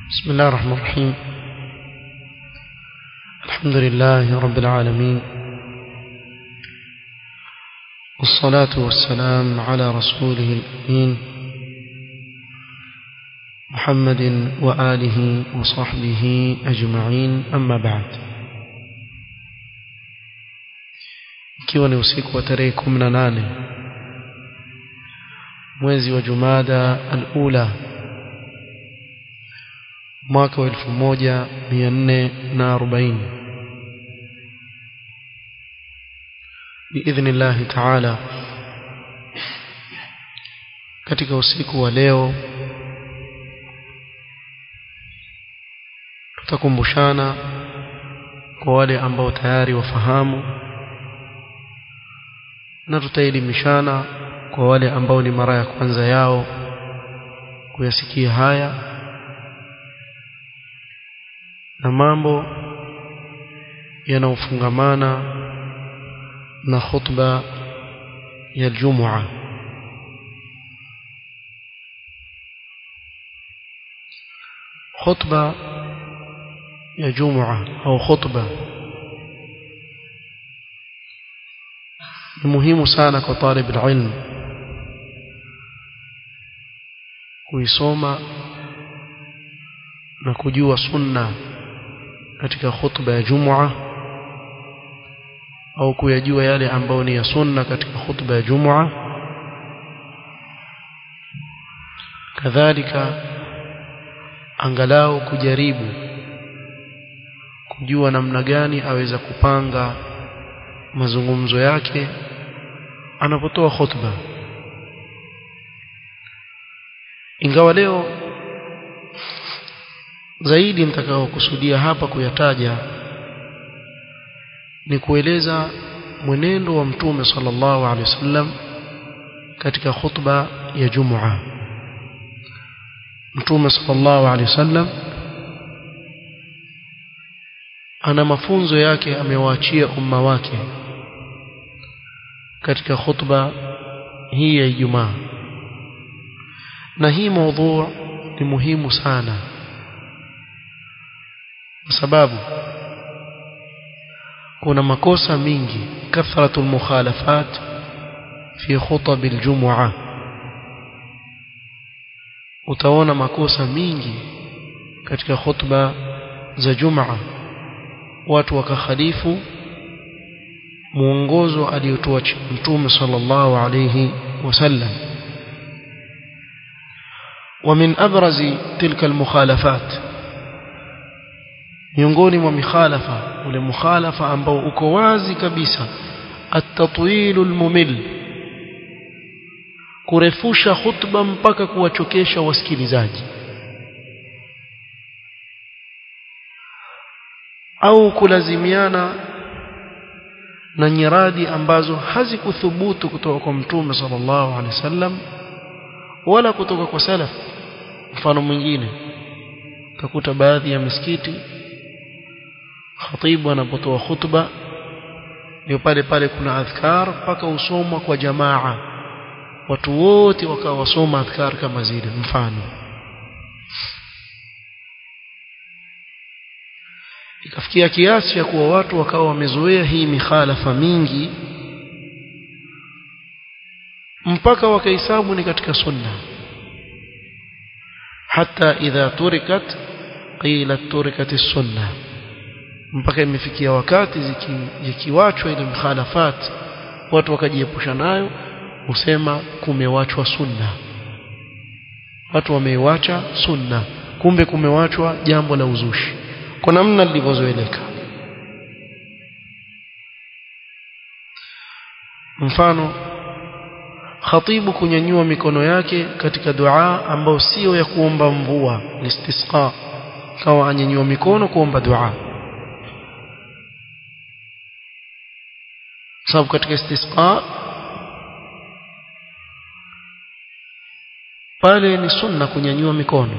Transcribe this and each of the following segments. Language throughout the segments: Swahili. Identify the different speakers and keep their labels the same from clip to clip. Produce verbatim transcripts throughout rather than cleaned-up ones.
Speaker 1: بسم الله الرحمن الرحيم. الحمد لله رب العالمين، والصلاة والسلام على رسوله الأمين محمد وآله وصحبه أجمعين، أما بعد. ikiwa ni usiku wa tarehe kumi na nane mwezi wa Jumada al-Ula mwaka wa elfu moja mia nne na arobaini, biidhnillahi ta'ala, katika usiku wa leo tutakumbushana kwa wale ambao tayari wafahamu, na tutaelimishana kwa wale ambao ni mara ya kwanza yao kuyasikia haya, na mambo yanayofungamana na khutba ya Ijumaa. Khutba ya Ijumaa au khutba ni muhimu sana kwa talib ilmu kuisoma na kujua sunna katika khutba ya Ijumaa, au kuyajua yale ambayo ni ya sunna katika khutba ya Ijumaa. Kadhalika angalau kujaribu kujua namna gani aweza kupanga mazungumzo yake anapotoa khutba. Ingawa leo zaidi nitakao kusudia hapa kuyataja ni kueleza mwenendo wa Mtume sallallahu alaihi wasallam katika khutba ya Ijumaa. Mtume sallallahu alaihi wasallam ana mafunzo yake amewaachia umma wake katika khutba hii ya Ijumaa, na hii mada ni muhimu sana kwa sababu kuna makosa mingi, kathratul mukhalafat fi khutab al-jumu'ah. Utaona makosa mingi katika khutba za Jumaa, watu wakakhalifu muongozo aliotoa Mtume sallallahu alayhi wasallam. ومن أبرز تلك المخالفات، miongoni mwa mikhalafa, ule mukhalafa ambao uko wazi kabisa, at-tatwil al-mumil, kurefusha khutba mpaka kuwachokesha wasikilizaji, au kulazimiana na nyiradi ambazo hazikuthubutu kutoka kwa Mtume sallallahu alaihi wasallam wala kutoka kwa salaf. Mfano mwingine, utakuta baadhi ya misikiti khatibu anapotoa khutba ndio pale pale kuna adhkar mpaka usomwa kwa jamaa, watu wote wakawa wasoma adhkar kama zile. Mfano, ikafikia kiasi cha kuwa watu wakawa wamezoea hii mikhalafa mingi mpaka wakahesabu ni katika sunna, hata idha turikat qila turikat as-sunnah, mpaka imefikia wakati zikiwachwa ile mukhalafat watu wakajiepusha nayo, usema kumewachwa sunna, watu wameiacha sunna, kumbe kumewachwa jambo la uzushi kwa namna lilivyozoeleka. Mfano, khatibu kunyanyua mikono yake katika dua ambayo sio ya kuomba mvua, istisqa, kawa anyanyua mikono kuomba dua. Sababu katika istisqa pale ni sunna kunyanyua mikono,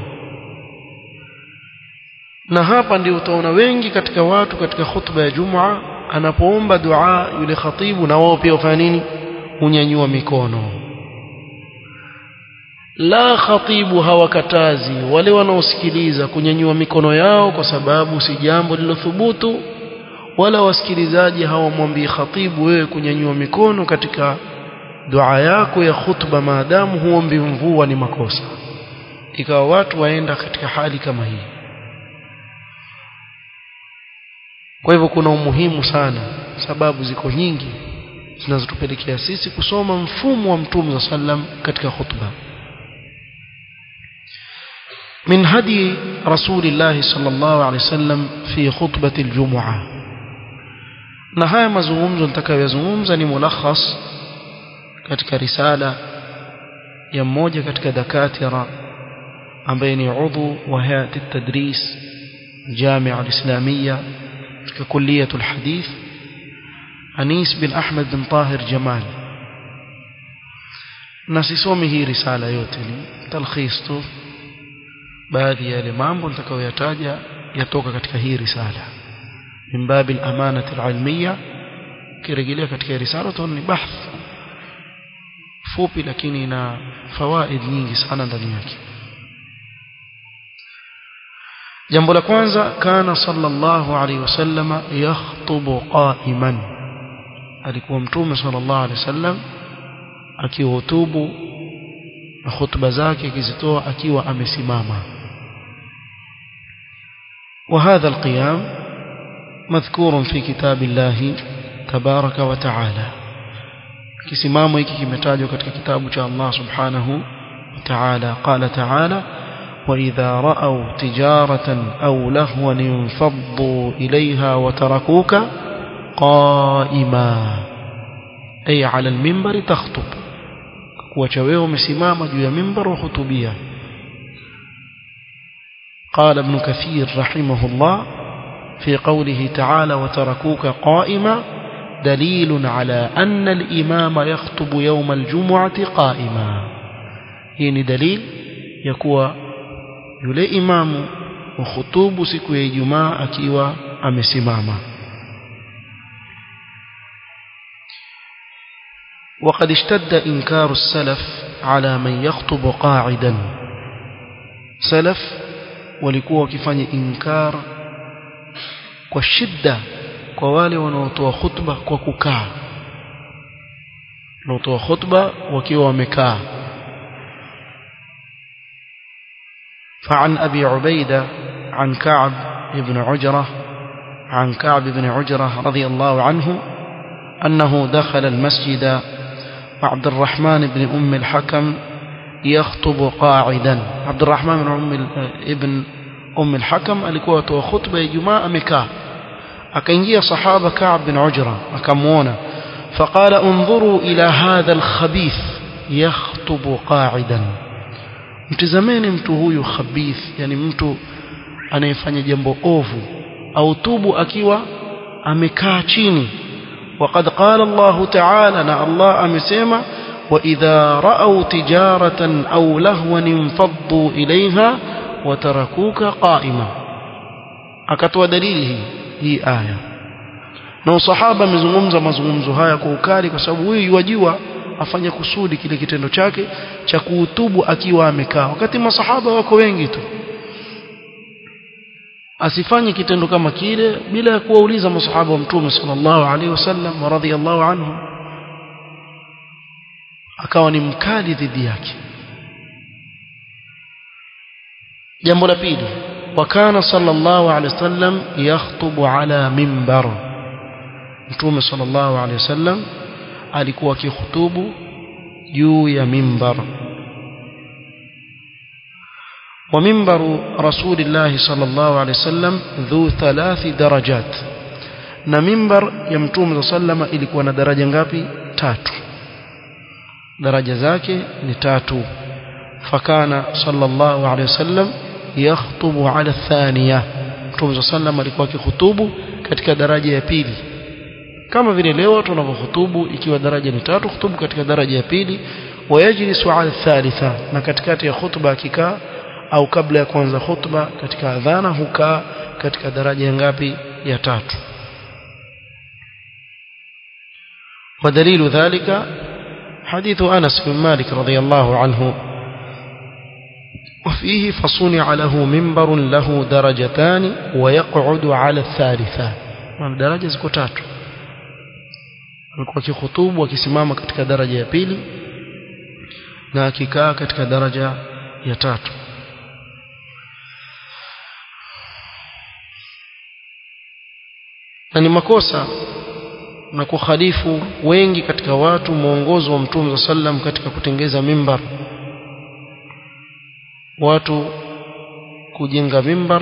Speaker 1: na hapa ndio utaona wengi katika watu katika khutba ya Ijumaa anapoomba dua yule khatibu na wao pia wafanya nini? Unyanyua mikono. la khatibu hawakatazi wale wanaosikiliza kunyanyua mikono yao kwa sababu si jambo lilothubutu, wala wasikilizaji hawamwambii khatibu wewe kunyanyua mikono katika dua yako ya khutba maadamu huombi mvua ni makosa. Ikawa watu waenda katika hali kama hii. Kwa hivyo kuna umuhimu sana, sababu ziko nyingi zinazotupelekea sisi kusoma mfumo wa Mtume sallam katika khutba. من هدي رسول الله صلى الله عليه وسلم في خطبة الجمعة. na haya mazungumzo nitakayozungumza ni mulakhas katika risala ya mmoja katika dakatira ambaye ni udhu wa hayat at-tadris Jamia al-Islamia katika kulliyat al-hadith Anis bin Ahmed bin Tahir Jamal. na sisomi hii risala yote, ni talkhis tu baadhi ya yale mambo nitakayoyataja yatoka katika hii risala min bab al-amanah al-ilmiyya. kirejelea katika risala tu ni bahth fupi lakini ina fawaid nyingi sana ndani yake. jambo la kwanza, kana sallallahu alayhi wasallam yakhutubu qa'iman. alikuwa Mtume sallallahu alayhi wasallam akihutubu na khutba zake akizitoa akiwa amesimama. وهذا القيام مذكور في كتاب الله تبارك وتعالى. kisimamo hiki kimetajwa katika kitabu cha Allah subhanahu wa ta'ala. قال تعالى وإذا رأوا تجارة أو لهوا انفضوا إليها وتركوك قائما أي على المنبر تخطب. وشويه مسمامة جوا منبر وخطبية. قال ابن كثير رحمه الله في قوله تعالى وتركوك قائما دليل على أن الإمام يخطب يوم الجمعة قائما. يعني دليل يكوى يلي إمام وخطوب سكوى جماعة كيوى أمسماما. وقد اشتد إنكار السلف على من يخطب قاعدا. سلف walikuwa wakifanya inkar kwa shida kwa wale wanaotoa khutba kwa kukaa, wanaotoa khutba wakiwa wamekaa. فعن أبي عبيدة عن كعب بن عجرة عن كعب بن عجرة رضي الله عنه أنه دخل المسجد وعبد الرحمن بن أم الحكم يخطب قاعدا. عبد الرحمن بن أم ابن أم الحكم alikuwa atoa khutba ya Jumaa amekaa. akaingia sahaba Ka'b bin Ujra akamuona, فقال انظروا إلى هذا الخبيث يخطب قاعدا. mtazameni mtu huyu khabith, yani mtu anayefanya jambo ovu au tubu akiwa amekaa chini. وقد قال الله تعالى na Allah amesema وإذا رأوا تجارة أو لهوا انفضوا إليها وتركوك قائما. akatoa dalili hii hii aya. na usahaba amezungumza mazungumzo haya kwa ukali kwa sababu huyu yajua afanye kusudi kile kitendo chake cha kuhutubu akiwa amekaa, wakati masahaba wako wengi tu. asifanye kitendo kama kile bila ya kuwauliza masahaba wa Mtume sallallahu alaihi wasallam wa radhiyallahu anhu. akawa ni mkali dhidi yake. jambo la pili, wakana sallallahu alaihi wasallam yakhutubu ala mimbar. Mtume sallallahu alaihi wasallam alikuwa akihutubu juu ya mimbar. wa mimbaru rasulillahi sallallahu alaihi wasallam dhu thalathi darajat. na mimbar ya Mtume sallallahu ilikuwa na daraja ngapi? Tatu. daraja zake ni tatu. fakana sallallahu alaihi wasallam yakhutubu ala thaniya. Mtume sallallahu alikuwa akihutubu katika daraja ya pili, kama vile leo tunavyohutubu ikiwa daraja ni tatu, hutubu katika daraja ya pili. wayajlisu ala thalitha, na katikati ya khutba akikaa au kabla ya kuanza khutba katika adhana hukaa katika daraja ngapi? Ya tatu. ودليل ذلك حديث أنس بن مالك رضي الله عنه وفيه فصنع له منبر له درجتان ويقعد على الثالثة درجة ziko tatu alikuwa akihutubu akisimama katika daraja ya pili na akikaa katika daraja ya tatu na ni makosa na kukhalifu wengi katika watu mwongozo wa Mtume sallam katika kutengeza mimbar watu kujenga mimbar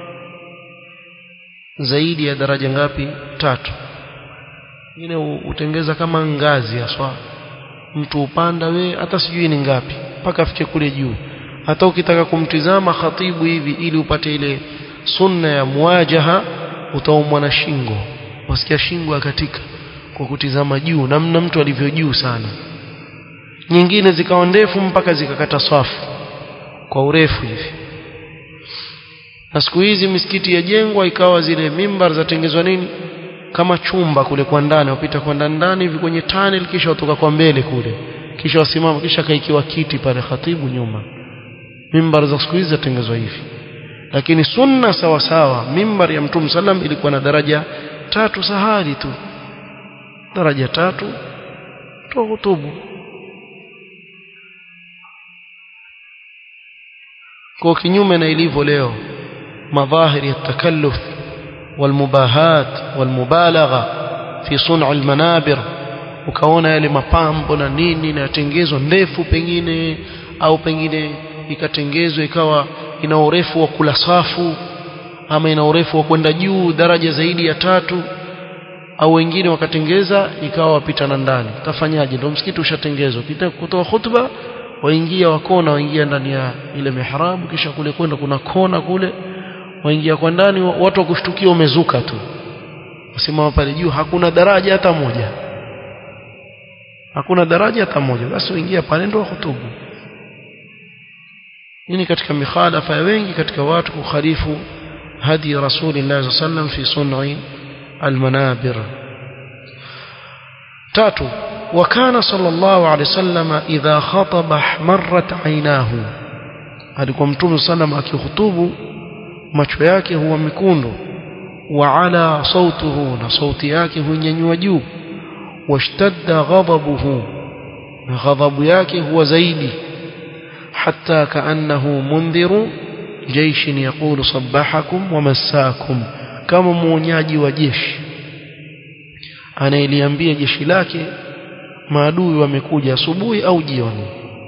Speaker 1: zaidi ya daraja ngapi tatu ingine utengeza kama ngazi haswa mtu upanda we hata sijui ni ngapi mpaka afike kule juu hata ukitaka kumtizama khatibu hivi ili upate ile sunna ya muwajaha utaumwa na shingo wasikia shingo akatika kwa kutizama juu namna mtu alivyo juu sana nyingine zikawa ndefu mpaka zikakata safu kwa urefu hivi na siku hizi misikiti yajengwa ikawa zile mimbar zatengezwa nini kama chumba kule kwa ndani upita kwa ndani hivi kwenye tunnel kisha utoka kwa mbele kule kisha wasimama kisha kaikiwa kiti pale khatibu nyuma mimbar za siku hizi zatengezwa hivi lakini sunna sawa sawa mimbar ya Mtume sallam ilikuwa na daraja tatu sahali tu daraja tatu tu hutubu kwa kinyume na ilivyo leo madhahiri ya takalluf والمباهات والمبالغه في صنع المنابر ukaona yale mapambo na nini na tengezo ndefu pengine au pengine ikatengezwa ikawa ina urefu wa kula safu ama ina urefu wa kwenda juu daraja zaidi ya tatu au wengine wakatengeza ikawa wapitana ndani utafanyaje ndio msikiti ushatengezwa kitaka kutoa khutba waingia wakona waingia ndani ya ile mihrabu kisha kule kwenda kuna kona kule waingia kwa ndani watu wakushtukia umezuka tu usimama pale juu hakuna daraja hata moja hakuna daraja hata moja basi uingia pale ndio hutubu nini katika mikhalafa ya wengi katika watu kukhalifu hadi rasulillah sallam fi sun'i almanabir tatu وكان صلى الله عليه وسلم إذا خطب احمرت عيناه alikuwa Mtume sallam akihutubu macho yake huwa mekundu wa ala sautuhu na sauti yake hunyanyua juu washtadda ghadabuhu na ghadhabu yake huwa zaidi hatta kaannahu mundhiru jayshin yaqulu sabbahakum wa massakum kama muonyaji wa jeshi anaeliambia jeshi lake maadui wamekuja asubuhi au jioni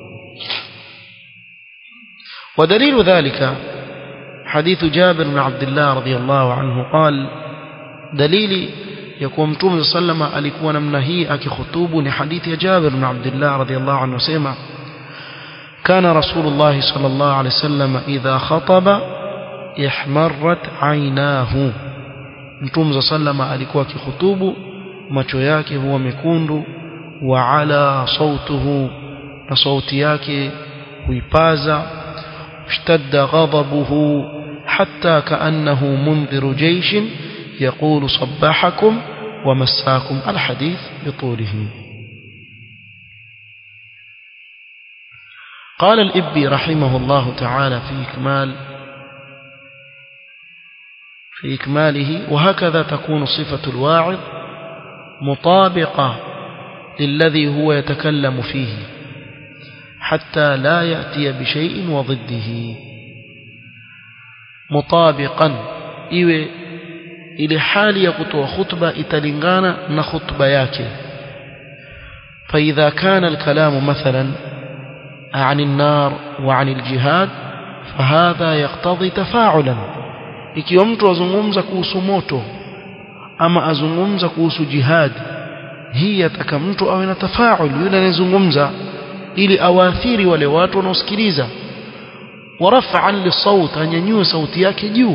Speaker 1: ودليل ذلك حديث جابر بن عبد الله رضي الله عنه قال دليل يكون متوم صلى الله عليه وسلم alikuwa namna hii akikhutubu ni hadithi ya Jabir bin Abdullah radhiyallahu anhu sema كان رسول الله صلى الله عليه وسلم إذا خطب احمرت عيناه متوم صلى الله عليه وسلم alikuwa akikhutubu macho yake huwa mekundu wa ala sautuhu na sauti yake huipaza اشتد غضبه حتى كأنه منذر جيش يقول صباحكم ومساكم الحديث بطوله قال الإبي رحمه الله تعالى في إكمال في إكماله وهكذا تكون صفة الواعظ مطابقة للذي هو يتكلم فيه حتى لا يأتي بشيء وضده مطابقا iwe ile hali ya kutoa khutba italingana na khutba yake فإذا كان الكلام مثلا عن النار وعن الجهاد فهذا يقتضي تفاعلا ikiwa mtu azungumza kuhusu moto ama azungumza kuhusu jihad hii yataka mtu awe na tafaul yule anayezungumza ili awaathiri wale watu wanaosikiliza warafa'an lisaut anyanyue sauti yake juu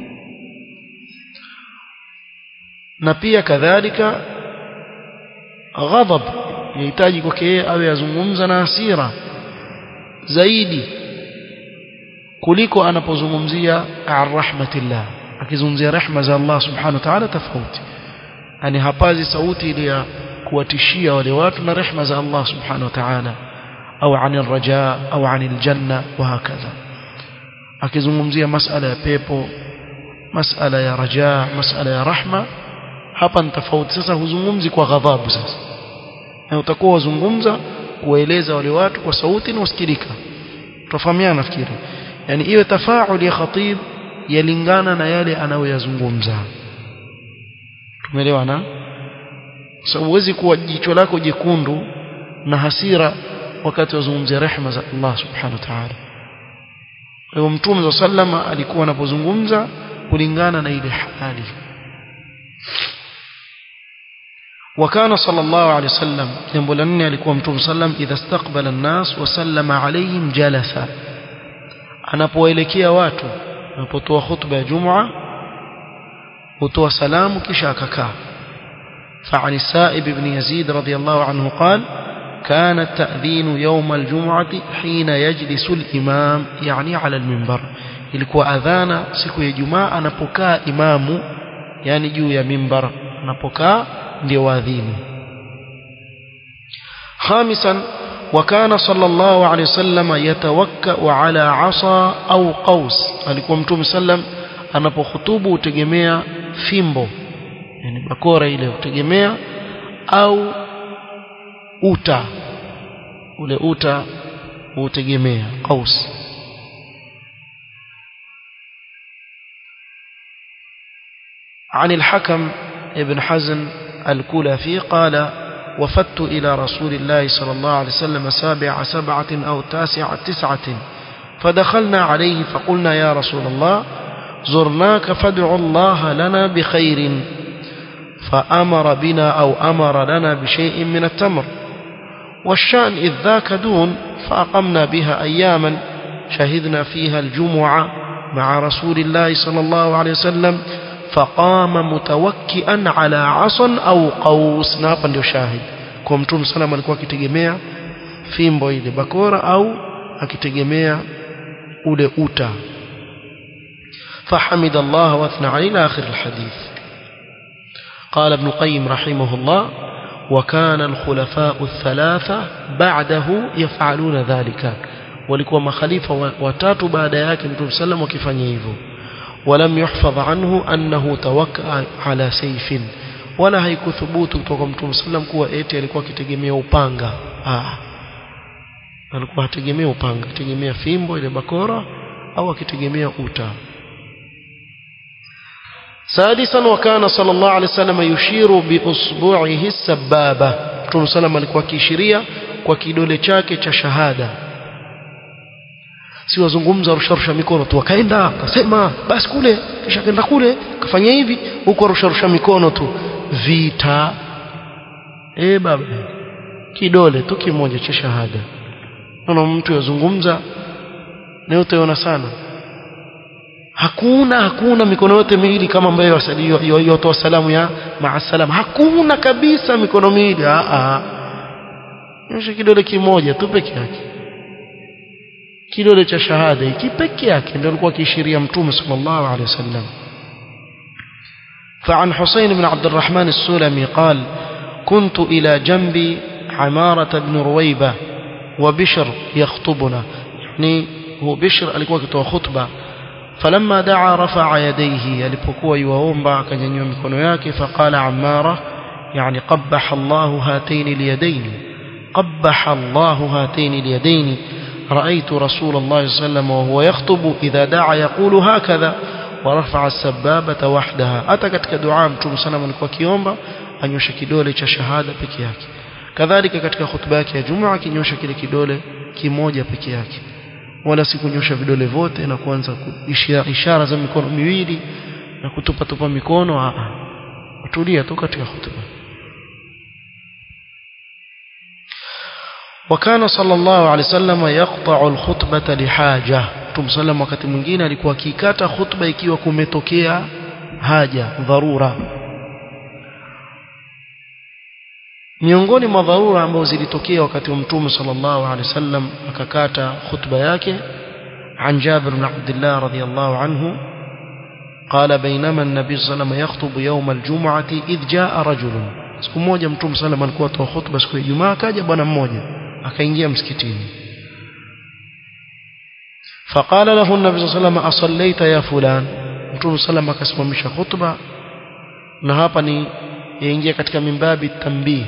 Speaker 1: na pia kadhalika ghadab yahitaji kwake yeye awe azungumza na hasira zaidi kuliko anapozungumzia ar-rahmatillah akizungumzia rehema za Allah subhanahu wa ta'ala tofauti yani hapazi sauti ile ya kuwatishia wale watu na rehema za Allah subhanahu wa ta'ala au anil raja au anil janna wa hakadha akizungumzia masala ya pepo, masala ya rajaa, masala ya rahma, hapa ni tofauti. Sasa huzungumzi kwa ghadhabu, sasa na utakuwa wazungumza kueleza wale watu kwa sauti na usikilika. Tufahamiana nafikiri, yani iwe tafaul ya khatib yalingana na yale anayoyazungumza. Tumeelewana? Sababu huwezi kuwa jicho lako jekundu na hasira wakati wazungumzia rehema za Allah subhanahu wa ta'ala. Kwa hiyo Mtume sallama alikuwa anapozungumza kulingana na ile hali. وكان صلى الله عليه وسلم jambo la nne alikuwa Mtume sallam idha istaqbala an-nas wa sallama alayhim jalasa, anapoelekea watu, anapotoa khutba ya Jum'a hutoa salamu kisha akakaa. فعن السائب بن يزيد رضي الله عنه قال كان التأذين يوم الجمعة حين يجلس الإمام يعني على المنبر, ilikuwa adhana siku ya Jumaa anapokaa imamu, yani juu ya mimbar, anapokaa ndio waadhini. خامسا وكان صلى الله عليه وسلم يتوكأ على عصا أو قوس, alikuwa Mtume sallam anapokhutubu utegemea fimbo, yani bakora ile utegemea, au uta, ule uta utegemea qaus. عن الحكم ابن حزن الكلفي قال وفدت إلى رسول الله صلى الله عليه وسلم سابع سبعة أو تاسع تسعة فدخلنا عليه فقلنا يا رسول الله زرناك فادع الله لنا بخير، فأمر بنا أو أمر لنا بشيء من التمر، والشأن إذ ذاك دون، فأقمنا بها أياما شهدنا فيها الجمعة مع رسول الله صلى الله عليه وسلم فقام متوكئا على عصا أو قوس. na hapa ndio shahid kwa Mtume sallam alikuwa akitegemea fimbo ile bakora au akitegemea ule uta. فحمد الله واثنى عليه إلى آخر الحديث. قال ابن القيم رحمه الله وكان الخلفاء الثلاثة بعده يفعلون ذلك, walikuwa makhalifa watatu baada yake Mtume sallam wakifanya hivyo. ولم يحفظ عنه أنه توكأ على سيف, ولا haikuthubutu kutoka Mtume sallam kuwa eti alikuwa akitegemea upanga. Ah, alikuwa akitegemea upanga, akitegemea fimbo ile bakora au akitegemea uta. سادسا وكان صلى الله عليه وسلم يشير بأصبعه السبابة, Mtume sallam alikuwa akiishiria kwa kidole chake cha shahada. Si wazungumza rusharusha mikono tu, akaenda akasema basi kule, kisha kaenda kule kafanya hivi, huko rusharusha mikono tu. Vita eh baba, kidole tu kimoja cha shahada. Naona mtu yazungumza leo utaona sana, hakuna hakuna mikono yote miwili kama ambayo wasaliyo yotoa salamu ya maasalam, hakuna kabisa mikono miwili. a a Nyosha kidole kimoja tu peke yake, kidole cha shahada hiki peke yake ndio alikuwa akiishiria Mtume sallallahu alaihi wasallam. فعن حسين بن عبد الرحمن السلمي قال كنت إلى جنب عمارة بن رويبة وبشر يخطبنا, يعني هو بشر alikuwa akitoa khutba. فلما دعا رفع يديه, alipokuwa yuomba akanyanyua mikono yake. فقال عمارة يعني قبح الله هاتين اليدين, قبح الله هاتين اليدين، رأيت رسول الله صلى الله عليه وسلم وهو يخطب إذا دعا يقول هكذا ورفع السبابة وحدها. أتى katika dua Mtume sana alikuwa kiomba anyosha kidole cha shahada peke yake. Kadhalika katika khutba yake ya Jumaa akinyosha kile kidole kimoja peke yake, wala si kunyosha vidole vote na kuanza ishara za mikono miwili na kutupa tupa mikono. a a tulia tu katika khutba. وكان صلى الله عليه وسلم يقطع الخطبة لحاجة, Mtume sallam wakati mwingine alikuwa akikata khutba ikiwa kumetokea haja, dharura. Miongoni mwa dharura ambazo zilitokea wakati wa Mtume sallallahu alaihi wasallam akakata khutba yake, عن جابر بن عبد الله رضي الله عنه قال بينما النبي صلى الله عليه وسلم يخطب يوم الجمعة إذ جاء رجل. siku moja Mtume sallam alikuwa atoa khutba siku ya Ijumaa, akaja bwana mmoja akaingia msikitini. فقال له النبي صلى الله عليه وسلم أصليت يا فلان Mtume sallam akasimamisha khutba na hapa ni yaingia katika mimbabi tanbih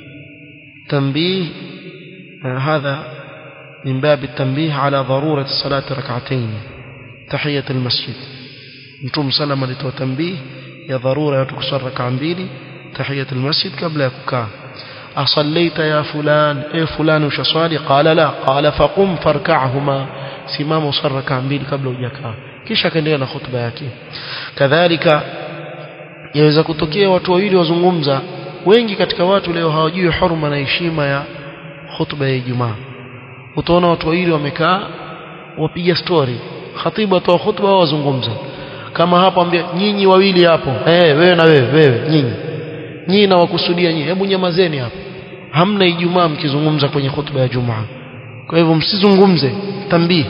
Speaker 1: tanbih هذا من باب التنبيه على ضرورة صلاة ركعتين تحية المسجد Mtume sallam alitoa tanbih ya dharura ya kusali rak'a mbili تحية المسجد قبل يكوكا أصليت يا فلان إيه فلان وشصالي قال لا قال فقم فاركعهما سمام وصل ركع mbili kabla hujakaa kisha kaendelea na khutba yake kadhalika yaweza kutokea watu wawili wazungumza wengi katika watu leo hawajui hurma na heshima ya khutba ya Ijumaa utaona watu wawili wamekaa wapiga story khatibu atoa khutba wao wazungumza kama hapo ambia nyinyi wawili hapo eh wewe na wewe wewe nyinyi nyinyi na wakusudia nyinyi hebu nyamazeni hapo hamna Ijumaa mkizungumza kwenye khutba ya Jumaa kwa hivyo msizungumze tambii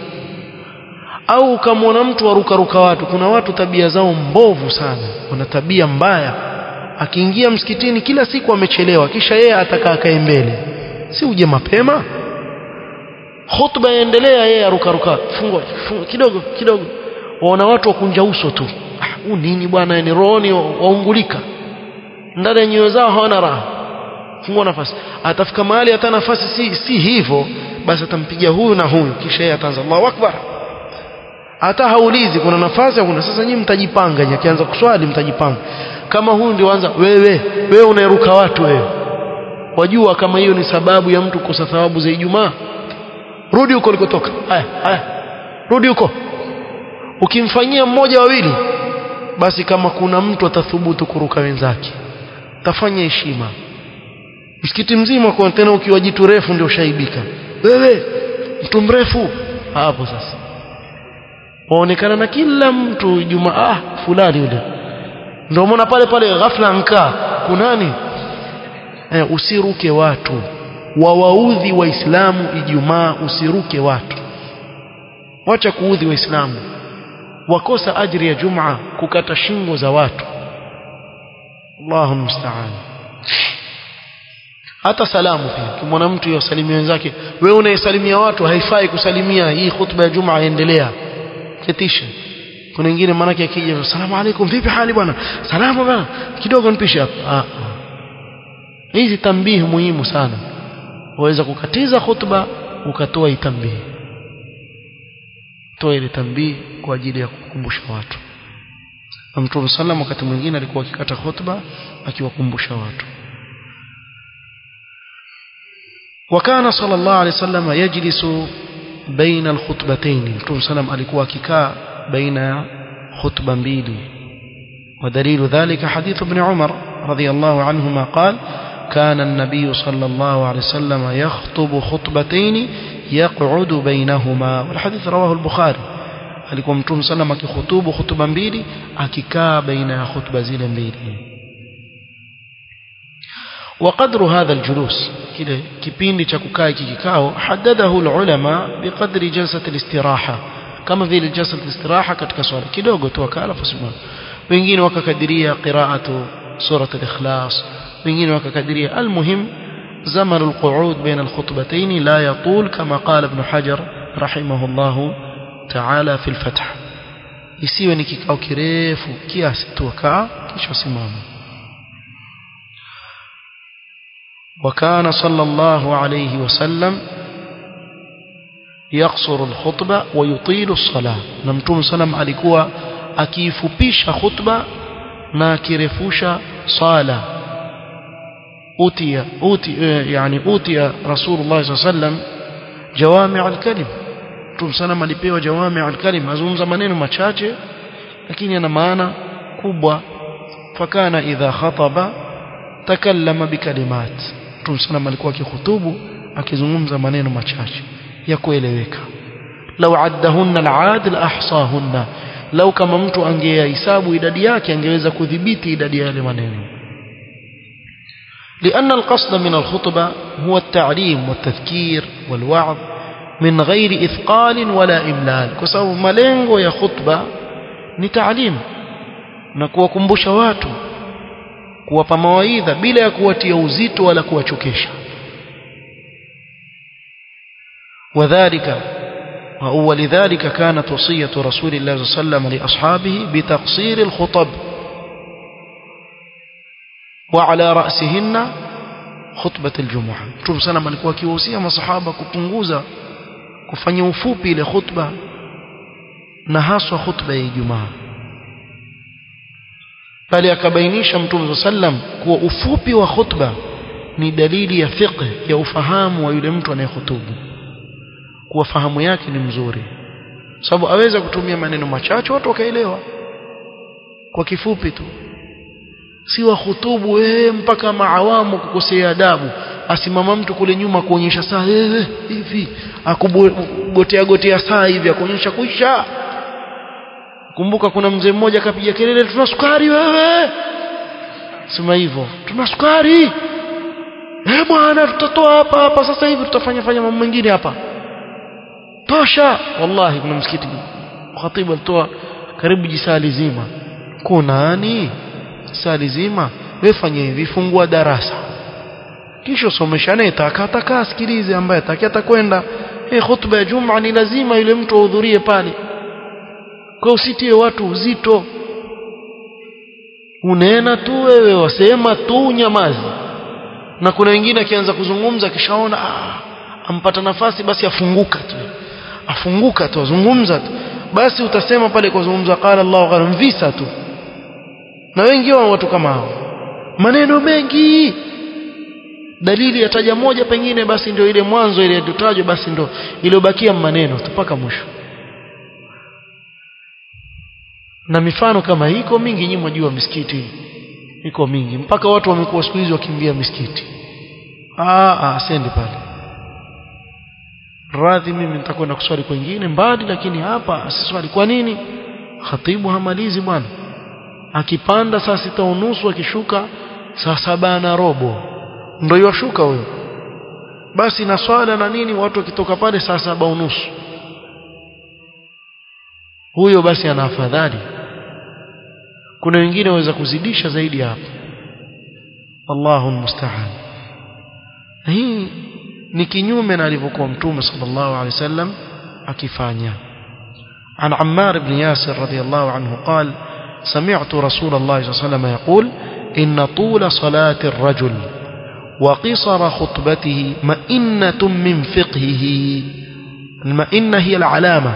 Speaker 1: au kama mtu waruka ruka watu kuna watu tabia zao mbovu sana wana tabia mbaya akiingia msikitini kila siku amechelewa kisha yeye atakaa kae mbele si uje mapema khutba yaendelea yeye aruka ruka fungwa kidogo kidogo waona watu wakunja uso tu ah huu nini bwana ni rohoni waungulika ndani ya nyoyo zao hawana raha fungua nafasi atafika mahali hata nafasi si si hivyo basi atampigia huyu na huyu kisha yeye ataanza Allahu Akbar hata haulizi kuna nafasi au kuna sasa nyinyi mtajipanga akianza kuswali mtajipanga kama huyu ndio anza wewe wewe unaeruka watu wewe wajua kama hiyo ni sababu ya mtu kukosa thawabu za Ijumaa rudi huko ulikotoka haya haya rudi huko ukimfanyia mmoja wawili basi kama kuna mtu atathubutu kuruka wenzake tafanya heshima msikiti mzima kwa tena ukiwa jitu refu ndio shaibika wewe mtu mrefu hapo sasa waonekana na kila mtu Ijumaa ah fulani yule ndio umeona pale pale ghafla ankaa kunani eh, usiruke watu wawaudhi waislamu Ijumaa usiruke watu wacha kuudhi waislamu wakosa ajiri ya Jumaa kukata shingo za watu Allahu musta'an hata salamu pia kimwona mtu yosalimia wenzake wewe unayesalimia watu haifai kusalimia hii khutba ya Jumaa endelea ketisha kuna wengine maana yake akija asalamu alaykum vipi hali bwana salamu bwana kidogo nipishe hapa ah hizi tambihi muhimu sana waweza kukatiza khutba ukatoa itambihi toa ile tambihi kwa ajili ya kukumbusha watu Mtume sallam wakati mwingine alikuwa akikata khutba akiwakumbusha watu وكان صلى الله عليه وسلم يجلس بين الخطبتين Mtume sallam alikuwa akikaa baina khutba mbili ودليل ذلك حديث ابن عمر رضي الله عنهما قال كان النبي صلى الله عليه وسلم يخطب خطبتين يقعد بينهما والحديث رواه البخاري alikuwa Mtume sallam akikhutubu khutba mbili akikaa baina ya khutba zile mbili وقدر هذا الجلوس كده kipindi cha kukaa hiki kikao hadadahu ulama biqadri jalsat alistiraha kama vile jalsat alistiraha katika swala kidogo tu akala fasimama wengine wakakadiria qiraatu surat al-ikhlas wengine wakakadiria almuhim zaman alqu'ud baina alkhutbatayn la yatul kama qala ibn hajar rahimahullah ta'ala fi al-fath isiwe ni kikao kirefu kiasi tu akaa kisha simama وكان صلى الله عليه وسلم يقصر الخطبة ويطيل الصلاة نمتم سلام alikuwa akifupisha khutba na kirefusha sala utiya uti yani utiya rasulullah sallallahu alayhi wasallam jawami' al-kalim mtume sana alipewa jawami' al-kalim azungumza maneno machache lakini yana maana kubwa fakana idha khataba takallama bikalimat mtume sana alikuwa akikhutubu akizungumza maneno machache ya kueleweka law addahunna al-aad ahsahunna law kama mtu angehesabu idadi yake angeweza kudhibiti idadi ya yale maneno لأن القصد من الخطبة هو التعليم والتذكير والوعظ من غير إثقال ولا إملال كسبب malengo ya khutba ni تعليم na kuwakumbusha watu kuwapa mawaidha bila ya kuwatia uzito wala kuwachokesha وذلك ولذلك كانت وصية رسول الله صلى الله عليه وسلم لأصحابه بتقصير الخطب وعلى رأسهن خطبة الجمعة. Mtume sana alikuwa akiwahusia masahaba kupunguza kufanya ufupi ile khutba na haswa khutba ya Ijumaa. Bali akabainisha Mtume sallam kuwa ufupi wa khutba ni dalili ya fiqh, ya ufahamu wa yule mtu anayehutubu, kuwa fahamu yake ni mzuri, sababu aweza kutumia maneno machache watu wakaelewa kwa kifupi tu. Si wa khutubu eh mpaka maawamu kukosea adabu, asimama mtu kule nyuma kuonyesha saa eh hivi, akugotea gotea saa hivi akuonyesha kuisha. Kumbuka kuna mzee mmoja akapiga kelele, tuna sukari wewe, sema hivyo, tuna sukari eh bwana, tutatoa hapa hapa sasa hivi, tutafanya fanya mambo mengine hapa tosha. Wallahi kuna msikiti khatibu alitoa karibu jisali zima. Kuna nani sali zima? Wewe fanya hivi, fungua darasa kisha someshane, takataka asikilize, ambaye atakia atakwenda. Hii khutba ya Jumaa ni lazima yule mtu ahudhurie pale, kwa usitie watu uzito. Unena tu wewe, wasema tu, nyamazi. Na kuna wengine akianza kuzungumza kishaona ah, ampata nafasi basi afunguka tu afunguka tu azungumza tu, basi utasema pale kwa zungumza qala Allahu qala mvisa tu. Na wengi wao watu kama hao, maneno mengi, dalili ya taja moja pengine basi ndio ile mwanzo ile iliyotajwa, basi ndio iliyobakia maneno tu mpaka mwisho. Na mifano kama iko mingi, nyinyi mjua misikiti iko mingi, mpaka watu wamekuwa siku hizi wakimbia misikiti. Ah ah, sendi pale, radhi mimi nitakwenda kuswali kwingine mbali, lakini hapa asiswali. Kwa nini? Khatibu hamalizi bwana, akipanda saa sita unusu akishuka saa saba na robo ndio yoshuka huyo, basi na swala na nini watu wakitoka pale saa saba unusu, huyo basi ana afadhali. Kuna wengine waweza kuzidisha zaidi hapo, Allahu musta'an. Hii ni kinyume na alivyokuwa Mtume sallallahu alaihi wasallam akifanya. An Ammar ibn Yasir radiyallahu anhu قال سمعت رسول الله صلى الله عليه وسلم يقول إن طول صلاة الرجل وقصر خطبته مئنة من فقهه. المئنة هي العلامة،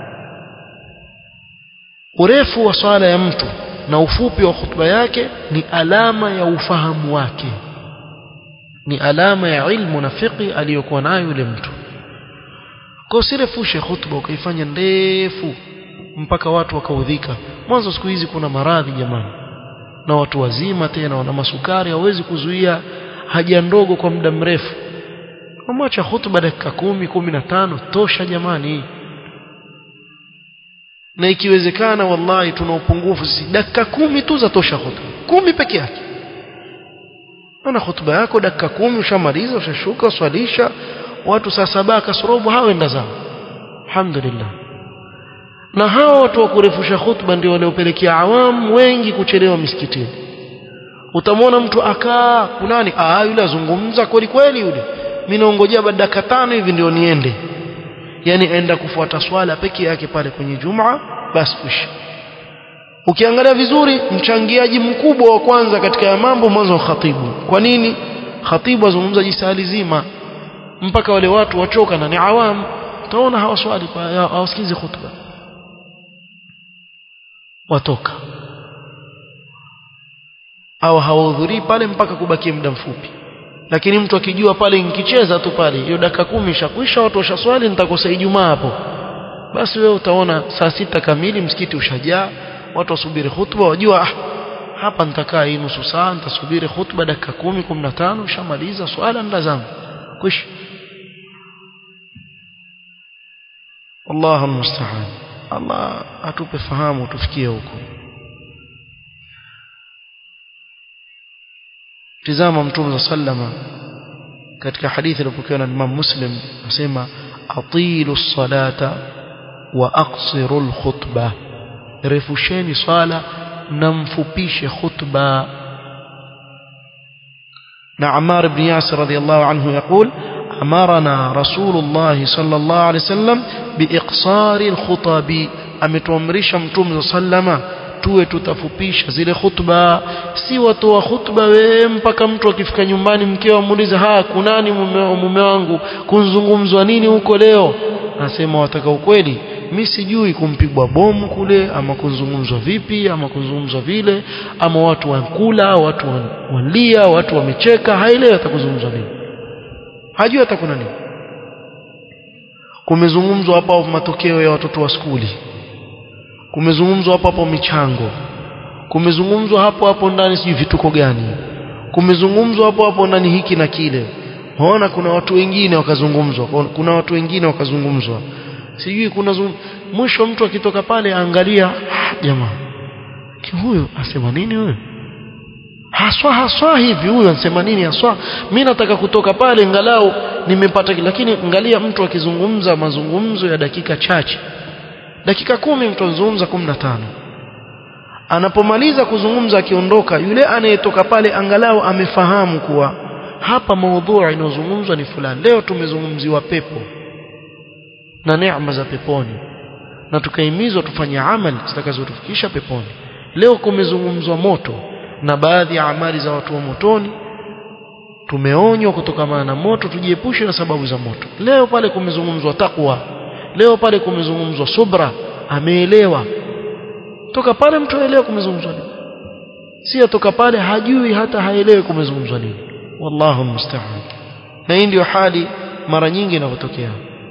Speaker 1: urefu wa swala ya mtu na ufupi wa khutba yake ni alama ya ufahamu wake, ni alama ya ilmu na fiqh aliyokuwa nayo yule mtu. Kwa usirefushe khutba ukaifanya ndefu mpaka watu wakaudhika. Mwanzo siku hizi kuna maradhi jamani, na watu wazima tena wana masukari, hawezi kuzuia haja ndogo kwa muda mrefu. Mwacha khutba dakika kumi, kumi na tano tosha jamani. Na ikiwezekana wallahi tuna upungufu sisi, dakika kumi tu za tosha khutba, kumi peke yake. Ana khutba yako dakika kumi ushamaliza, ushashuka, swalisha watu saa saba kasorobo, hawaenda zao, alhamdulillah. Na hao watu wa kurefusha khutba ndio waliopelekea awamu wengi kuchelewa misikitini. Utamwona mtu akaa kunani, ah yule azungumza kweli kweli yule, mimi naongojea baada dakika tano hivi ndio niende. Yani enda kufuata swala peke yake pale kwenye Jumaa, basi kuisha. Ukiangalia vizuri, mchangiaji mkubwa wa kwanza katika mambo mwanzo wa khatibu. Kwa nini? Khatibu azungumza jisali zima mpaka wale watu wachoka, na ni awamu, utaona hawaswali, hawasikizi khutba, watoka au hawahudhurii pale mpaka kubakia muda mfupi. Lakini mtu akijua pale nikicheza tu pale hiyo dakika kumi ishakwisha, watu washaswali, nitakosa Ijumaa hapo, basi wewe utaona saa sita kamili msikiti ushajaa, watu wasubiri khutba, wajua ah, hapa nitakaa hii nusu saa nitasubiri khutba dakika kumi, kumi na tano, ushamaliza swala nda zangu kwisha. Allahu musta'an. Allah atupe fahamu tufikie huko. Tizama Mtume sallama katika hadithi iliyopokewa na Imam Muslim anasema atilu salata wa aqsiru alkhutbah, refusheni swala na mfupishe khutba. Na Ammar ibn Yasir radiyallahu anhu يقول amarana rasulullah sallallahu alaihi wasallam biiqsari alkhutabi ametuamrisha mtume sallama tuwe tutafupisha zile khutba si watu wa khutba wewe mpaka mtu akifika nyumbani mkeo amuulize ha kunani mume, mume wangu kunzungumzwa nini huko leo nasema wataka ukweli mimi sijui kumpigwa bomu kule ama kuzungumzwa vipi ama kuzungumzwa vile ama watu wankula watu walia watu wamecheka haelewi atakuzungumzwa nini hajui atakuna nini kumezungumzwa hapa matokeo ya watoto wa skuli kumezungumzwa hapo hapo michango kumezungumzwa hapo hapo ndani sijui vituko gani kumezungumzwa hapo hapo ndani hiki na kile unaona kuna watu wengine wakazungumzwa kuna watu wengine wakazungumzwa sijui kuna zung... mwisho mtu akitoka pale angalia jamaa huyo asema nini huyo haswa haswa hivi huyo anasema nini haswa mimi nataka kutoka pale angalau nimepata lakini angalia mtu akizungumza mazungumzo ya dakika chache dakika kumi mtu anazungumza kumi na tano anapomaliza kuzungumza akiondoka yule anayetoka pale angalau amefahamu kuwa hapa maudhui inayozungumzwa ni fulani leo tumezungumziwa pepo na neema za peponi na tukahimizwa tufanye amali zitakazotufikisha peponi leo kumezungumzwa moto na baadhi ya amali za watu wa motoni tumeonywa kutokana na moto tujiepushe na sababu za moto leo pale kumezungumzwa takwa leo pale kumezungumzwa subra ameelewa toka pale mtu aelewa kumezungumzwa nini si atoka pale hajui hata haelewi kumezungumzwa nini wallahu musta'an na hii ndio hali mara nyingi inapotokea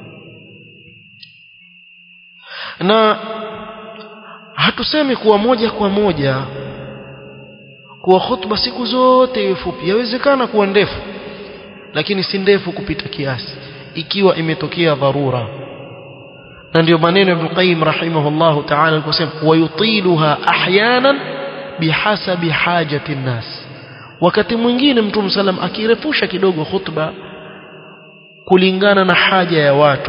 Speaker 1: na hatusemi kuwa moja kwa moja kuwa khutba siku zote iwe fupi yawezekana kuwa ndefu lakini si ndefu kupita kiasi ikiwa imetokea dharura na ndio maneno ya Ibn Qayyim rahimahullah ta'ala aliposema wayutiluha ahyanan bihasabi hajati an-nas wakati mwingine mtume sallam akirefusha kidogo khutba kulingana na haja ya watu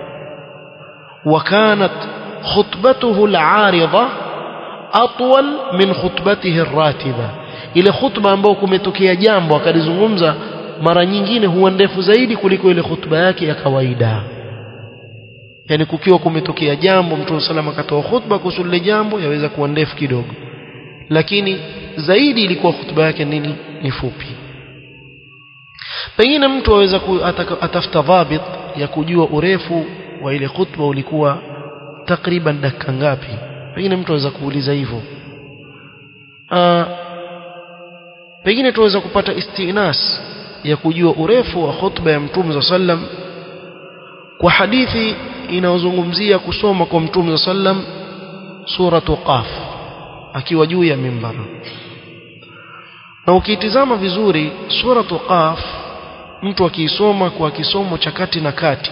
Speaker 1: وكانت خطبته العارضة أطول من خطبته الراتبة ile khutba ambayo kumetokea jambo akalizungumza mara nyingine huwa ndefu zaidi kuliko ile khutba yake ya kawaida yani kukiwa kumetokea jambo mtume salama akatoa khutba kuhusu ile jambo yaweza kuwa ndefu kidogo lakini zaidi ilikuwa khutba yake nini ni fupi pengine mtu aweza atafuta dhabit ya kujua urefu wa ile khutba ulikuwa takriban dakika ngapi pengine mtu aweza kuuliza hivyo ah pengine tuweza kupata istinas ya kujua urefu wa khutba ya mtume sallam kwa hadithi inayozungumzia kusoma kwa mtume sallam suratu qaf akiwa juu ya mimbar na ukitizama vizuri suratu qaf mtu akisoma kwa kisomo cha kati na kati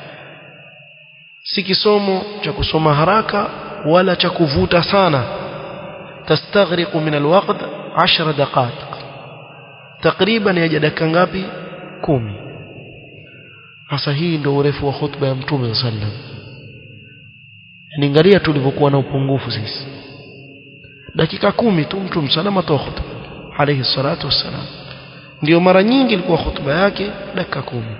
Speaker 1: si kisomo cha kusoma haraka wala cha kuvuta sana tastaghriqu min alwaqt ashra daqaiq takriban yaja dakika ngapi kumi hasa hii ndio urefu wa khutba ya mtume sallam niangalia tulivyokuwa na upungufu sisi dakika kumi tu mtume salama toa khutba alayhi salatu wassalam ndio mara nyingi ilikuwa khutba yake dakika kumi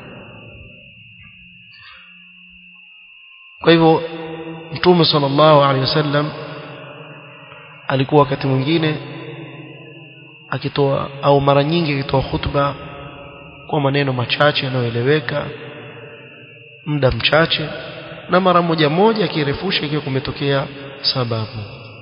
Speaker 1: kwa hivyo mtume sallallahu alayhi wasallam alikuwa wakati mwingine akitoa au mara nyingi akitoa khutba kwa maneno machache yanayoeleweka muda mchache na mara moja moja akirefusha ikiwa kumetokea sababu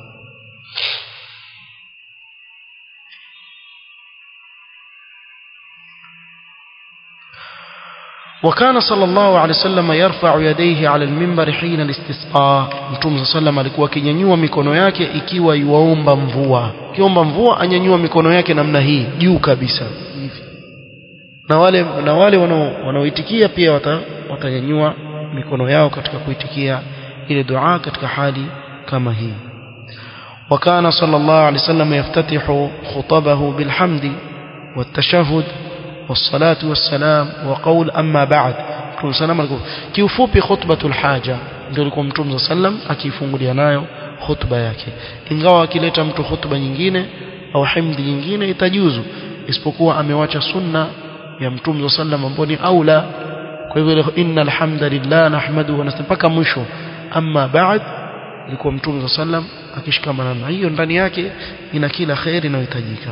Speaker 1: وكان صلى الله عليه وسلم يرفع يديه على المنبر حين الاستسقاء mtume sallam alikuwa akinyanyua mikono yake ikiwa yuomba mvua kiomba mvua anyanyua mikono yake namna hii juu kabisa hivi na wale na wale wanaoitikia pia wata, watanyanyua mikono yao katika kuitikia ile dua katika hali kama hii وكان صلى الله عليه وسلم يفتتح خطبه بالحمد والتشهد والصلاة والسلام وقول أما بعد كل سلام عليكم kiufupi khutbatul haja ndio alikuwa mtume sallam akifungulia nayo khutba yake ingawa akileta mtu khutba nyingine au hamdi nyingine itajuzu isipokuwa amewacha sunna ya mtume sallam ambayo ni aula kwa hivyo innal hamdalillah nahmaduhu wa nastaghfiruh mwisho amma ba'd ilikuwa mtume sallam akishikamana na hiyo ndani yake ina kila khairi inayohitajika.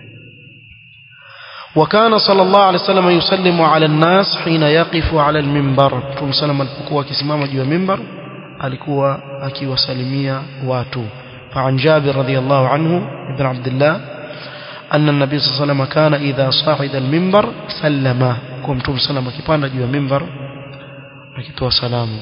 Speaker 1: وكان صلى الله عليه وسلم يسلم على الناس حين يقف على المنبر. mtume sallam alipokuwa akisimama juu ya mimbar alikuwa akiwasalimia watu. فعن جابر رضي الله عنه ابن عبد الله أن النبي صلى الله عليه وسلم كان إذا صعد المنبر سلم. mtume sallam akipanda juu ya mimbar akitoa salamu.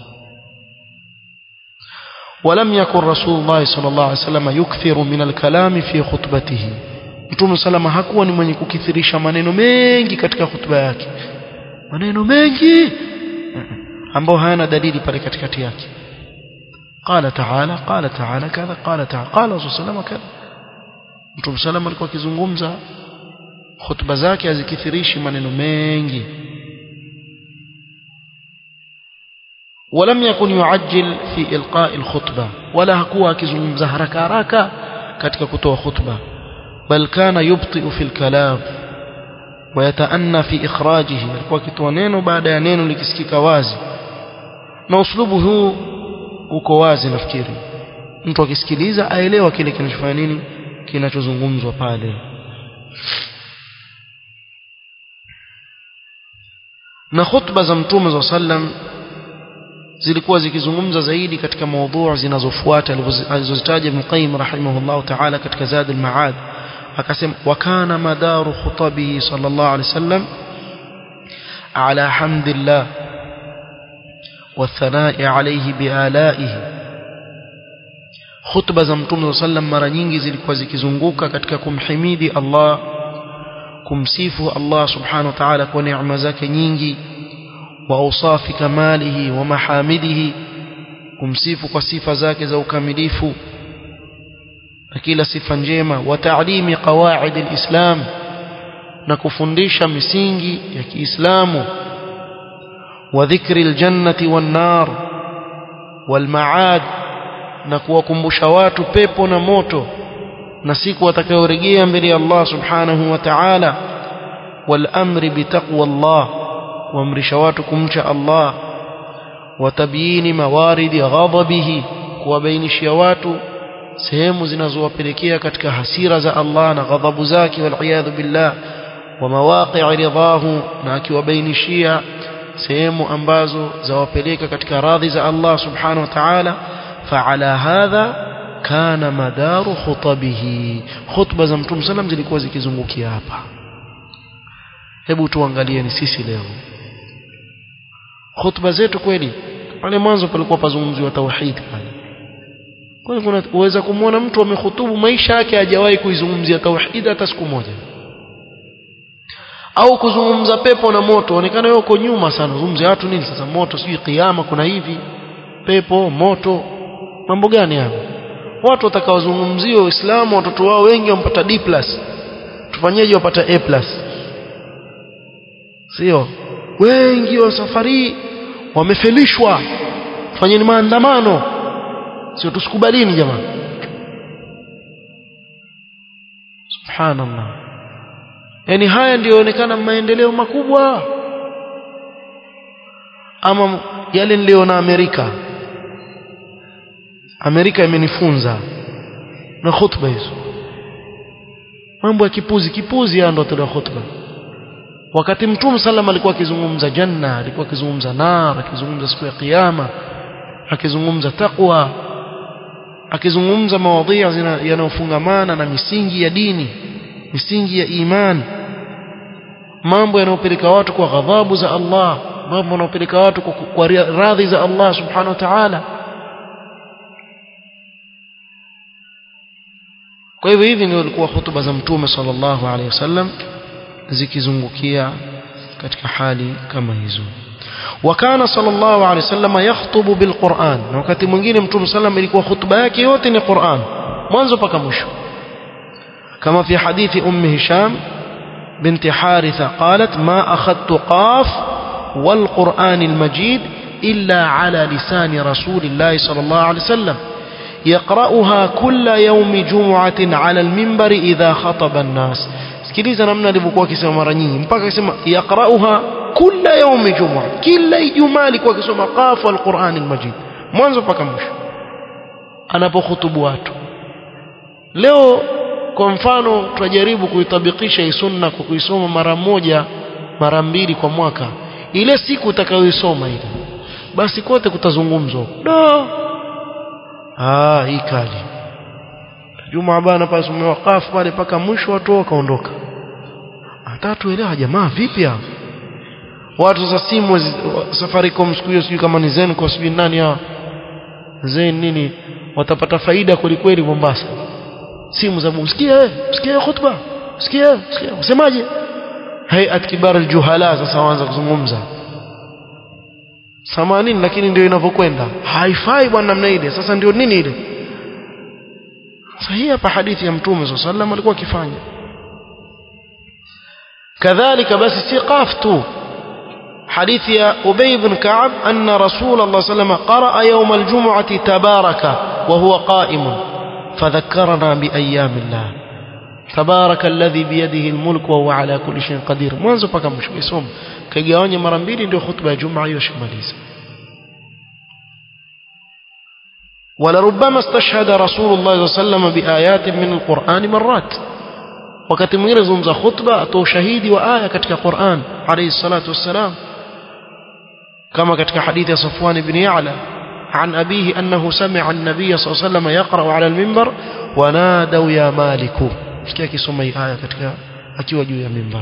Speaker 1: ولم يكن رسول الله صلى الله عليه وسلم يكثر من الكلام في خطبته. mtume salama hakuwa ni mwenye kukithirisha maneno mengi katika hutuba yake, maneno mengi ambao hayana dalili pale katikati yake. qala ta'ala qala ta'ala kadha qala ta'ala qala sallallahu kadha. mtume salama alikuwa akizungumza, hutuba zake hazikithirishi maneno mengi. ولم يكن يعجل في إلقاء الخطبة ولا hakuwa akizungumza haraka haraka katika kutoa khutba, بل كان يبطئ في الكلام ويتأنى في إخراجه. alikuwa akitoa neno baada ya neno likisikika wazi, na uslubu huu uko wazi. nafikiri mtu akisikiliza aelewa kile kinachofanya nini kinachozungumzwa pale. na khutba za mtume za sallam zilikuwa zikizungumza zaidi katika maudhui zinazofuata alizozitaja Ibn Qayyim rahimahullah ta'ala katika Zad al-Ma'ad. akasema wa kana madaru khutabihi sallallahu alayhi wasallam ala hamdillah wa thana'i alayhi bi alaihi. khutba za mtume sallam mara nyingi zilikuwa zikizunguka katika kumhimidi Allah, kumsifu Allah subhanahu wa ta'ala kwa neema zake nyingi, wa awsafi kamalihi wa mahamidihi, kumsifu kwa sifa zake za ukamilifu na kila sifa njema, wa ta'limi qawaid al-islam, na kufundisha misingi ya Kiislamu, wa dhikri al-jannati wan-nar wal-ma'ad, na kuwakumbusha watu pepo na moto na siku watakayorejea mbele ya Allah subhanahu wa ta'ala, wal amri bi taqwa Allah, kuamrisha watu kumcha Allah, wa tabyini mawaridi ghadabihi, kuwabainishia watu sehemu zinazowapelekea katika hasira za Allah na ghadhabu zake, wal iyadhu billah, wa mawaqi'i ridahu, na akiwabainishia sehemu ambazo zawapeleka katika radhi za Allah subhanahu wa ta'ala. fa'ala hadha kana madaru khutabihi. khutba za mtume sallam zilikuwa zikizungukia hapa. hebu tuangalie ni sisi leo khutba zetu. kweli pale mwanzo palikuwa pazungumziwa tauhid pale, kwa hiyo unaweza kumuona mtu amehutubu maisha yake hajawahi kuizungumzia tauhid hata siku moja, au kuzungumza pepo na moto. onekana wewe uko nyuma sana, zungumzia watu nini sasa, moto sijui kiyama kuna hivi, pepo moto, mambo gani hapo? watu watakaozungumzia Uislamu watoto wao wengi wampata D plus, tufanyeje wapata A plus? sio wengi wa safari wamefelishwa, fanyeni maandamano, sio tusikubalini jamaa. subhanallah. yani haya ndio onekana maendeleo makubwa, ama yale niliona Amerika. Amerika imenifunza na khutba hizo, mambo ya kipuzi kipuzi ya ndo toa khutba. wakati mtume sallam alikuwa akizungumza janna, alikuwa akizungumza nar, akizungumza siku ya kiyama, akizungumza taqwa, akizungumza mawadhi yanayofungamana na misingi ya dini, misingi ya imani, mambo yanayopeleka watu kwa ghadhabu za Allah, mambo yanayopeleka watu kwa radhi za Allah subhanahu wa ta'ala. kwa hivyo hivi ndio ilikuwa hutuba za mtume sallallahu alaihi wasallam zikizungukia katika hali kama hizo. wakana sallallahu alaihi wasallam yakhutubu bilquran, na wakati mwingine mtume sallam ilikuwa hutuba yake yote ni Qur'an mwanzo mpaka mwisho, kama fi hadithi ummi hisham binti haritha qalat ma akhadtu qaf wal qur'an al majid illa ala lisan rasulillah sallallahu alaihi wasallam يقرأها كل يوم جمعة على المنبر إذا خطب الناس. sikiliza namna alivyokuwa akisema mara nyingi mpaka akisema yaqra'uha kila yaumi jumua, kila ijumaa alikuwa akisoma qaf al-Qur'an al-Majid mwanzo mpaka mwisho anapohutubu watu. Leo kwa mfano tunajaribu kuitabikisha hii sunna kwa kuisoma mara moja mara mbili kwa mwaka, ile siku utakayoisoma ile basi kote kutazungumzwa no. ah hii kali Jumaa bana pale somewa qaf pale paka mwisho watu wakaondoka. Atatu elewa jamaa vipi hao watu za simu Safaricom siku hiyo sijui kama ni Zen kwa sijui nani hao Zen nini watapata faida kweli kweli Mombasa. Simu za msikia wewe msikia khutba msikia msikia usemaje hayat kibar aljuhala sasa waanza kuzungumza themanini, lakini ndio inavyokwenda haifai bwana namna ile. Sasa ndio nini ile sahihi hapa hadithi ya Mtume صلى الله عليه وسلم alikuwa akifanya kadhalika. Basi si qaf tu, حديث يا أبي بن كعب أن رسول الله صلى الله عليه وسلم قرأ يوم الجمعة تبارك وهو قائم فذكرنا بأيام الله تبارك الذي بيده الملك وهو على كل شيء قدير mwanzo paka mwisho isome kigawanya mara mbili ndio khutba ya Jumaa hiyo shamaliza. ولربما استشهد رسول الله صلى الله عليه وسلم بآيات من القرآن مرات wakati mwingine zungumza khutba atoa ushahidi wa aya katika Qur'an alayhi salatu wassalam كما كتك حديث صفوان بن يعلى عن أبيه أنه سمع النبي صلى الله عليه وسلم يقرأ على المنبر ونادوا يا مالك كيف سمي آية كتك أكيوجوا يا منبر.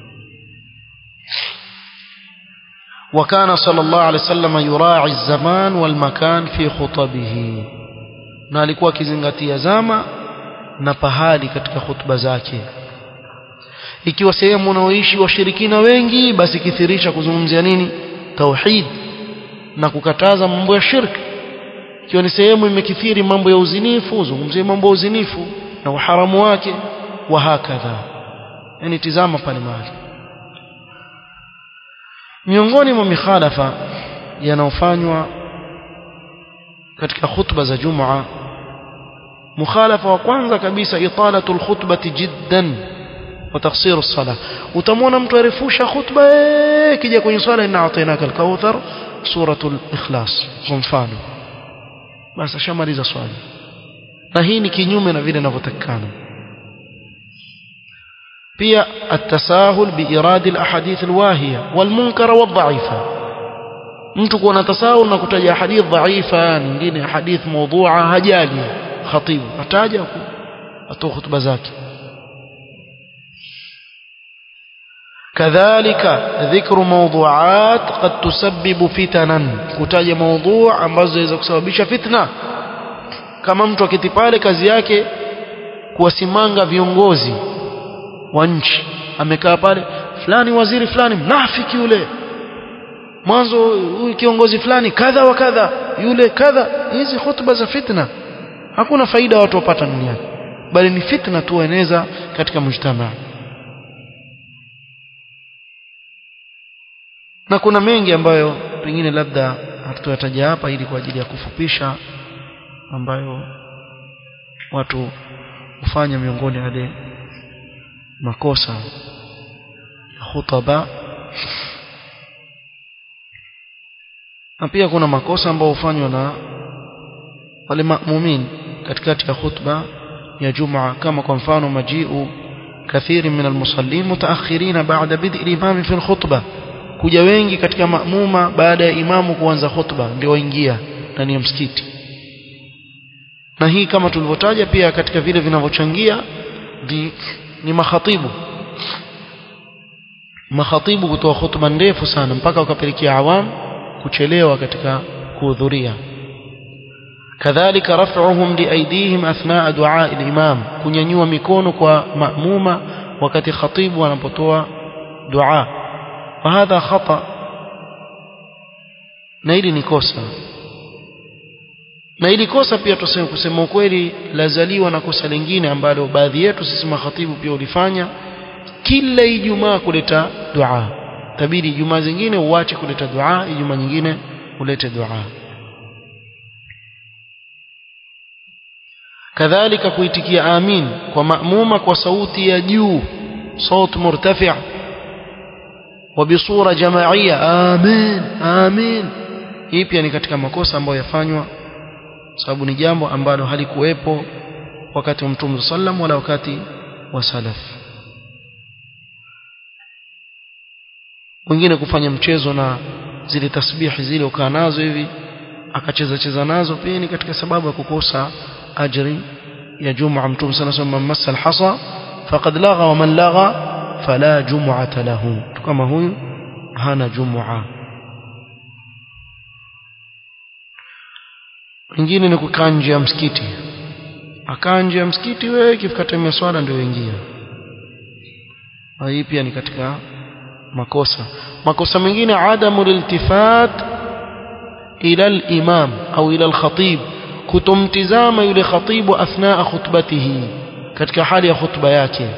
Speaker 1: وكان صلى الله عليه وسلم يراعي الزمان والمكان في خطبه نالكوا كزنغتي زاما نبهالي كتك خطبة zake. Ikiwa sehemu unaoishi washirikina wengi basi kithirisha kuzungumzia nini tauhid na kukataza mambo ya shirki. Ikiwa ni sehemu imekithiri mambo ya uzinifu zungumzie mambo ya uzinifu na uharamu wake wa hakadha. Yani tizama pale mahali. Miongoni mwa mikhalafa yanayofanywa katika khutba za Jumaa, mukhalafa wa kwanza kabisa italatul khutbati jiddan wa taqsir as-salah. Utamwona mtu arefusha khutba kija kwenye swala inna atainaka al-kauthar suratul ikhlas kwa mfano basi shamaliza swala, na hii ni kinyume na vile inavyotakikana. pia at-tasahul bi iradi al-ahadith al-wahiya wal-munkara wad-dha'ifa, mtu kuwa na tasahul na kutaja hadith dhaifa nyingine hadith mawdu'a hajali khatibu ataja atoa khutba zake. كذلك ذكر موضوعات قد تسبب فتنا, kutaja mada ambazo zinaweza kusababisha fitna. Kama mtu akiti pale kazi yake kuwasimanga viongozi wa nchi, amekaa pale fulani waziri fulani mnafiki yule, mwanzo huyu kiongozi fulani kadha wa kadha yule kadha, hizi hutuba za fitna hakuna faida watu wapata ndani yake, bali ni fitna tu eneza katika mujtamaa. Na kuna mengi ambayo pengine labda hatutataja hapa ili kwa ajili ya kufupisha, ambayo watu hufanya miongoni wale makosa ya khutaba. Na pia kuna makosa ambayo hufanywa na wale ma'mumin katikati ya khutba ya Jumaa, kama kwa mfano majiu kathiri min almusallin mutaakhirina ba'da bid'i al-imam fi al-khutbah, kuja wengi katika maamuma baada ya imamu kuanza khutba ndio waingia ndani ya msikiti. Na hii kama tulivyotaja pia katika vile vinavyochangia ni, ni makhatibu makhatibu kutoa khutba ndefu sana mpaka wakapelekea awam kuchelewa katika kuhudhuria. kadhalika raf'uhum liaydihim athna'a du'a al-imam, kunyanyua mikono kwa maamuma wakati khatibu anapotoa dua. وهذا خطأ, na hili ni kosa. Na hili kosa pia tuseme kusema ukweli lazaliwa na kosa lingine ambalo baadhi yetu sisi makhatibu pia ulifanya, kila Ijumaa kuleta dua. Tabiri Ijumaa zingine uache kuleta dua, Ijumaa nyingine ulete dua. kadhalika kuitikia amin kwa maamuma kwa sauti ya juu, sauti murtafi', وبصورة جماعية آمين آمين. hii pia ni katika makosa ambayo yafanywa, sababu ni jambo ambalo halikuwepo wakati wa Mtume sallam wala wakati wa salaf. Wengine kufanya mchezo na zile tasbihi zile ukaa nazo hivi akacheza cheza nazo, pia ni katika sababu ya kukosa ajri ya Jumaa. Mtume sallallahu alayhi wasallam, massa al-hasa faqad lagha wa man lagha fala jumu'ata lahu, kama huyu hana jumu'a. Wengine ni kukaa nje ya msikiti, akaa nje ya msikiti, wewe ikifika time ya swala ndio ingia. Hii pia ni katika makosa. Makosa mengine adamu liltifat ila al-imam au ila al-khatib, kutomtizama yule khatibu athnaa khutbatihi, katika hali ya khutba yake.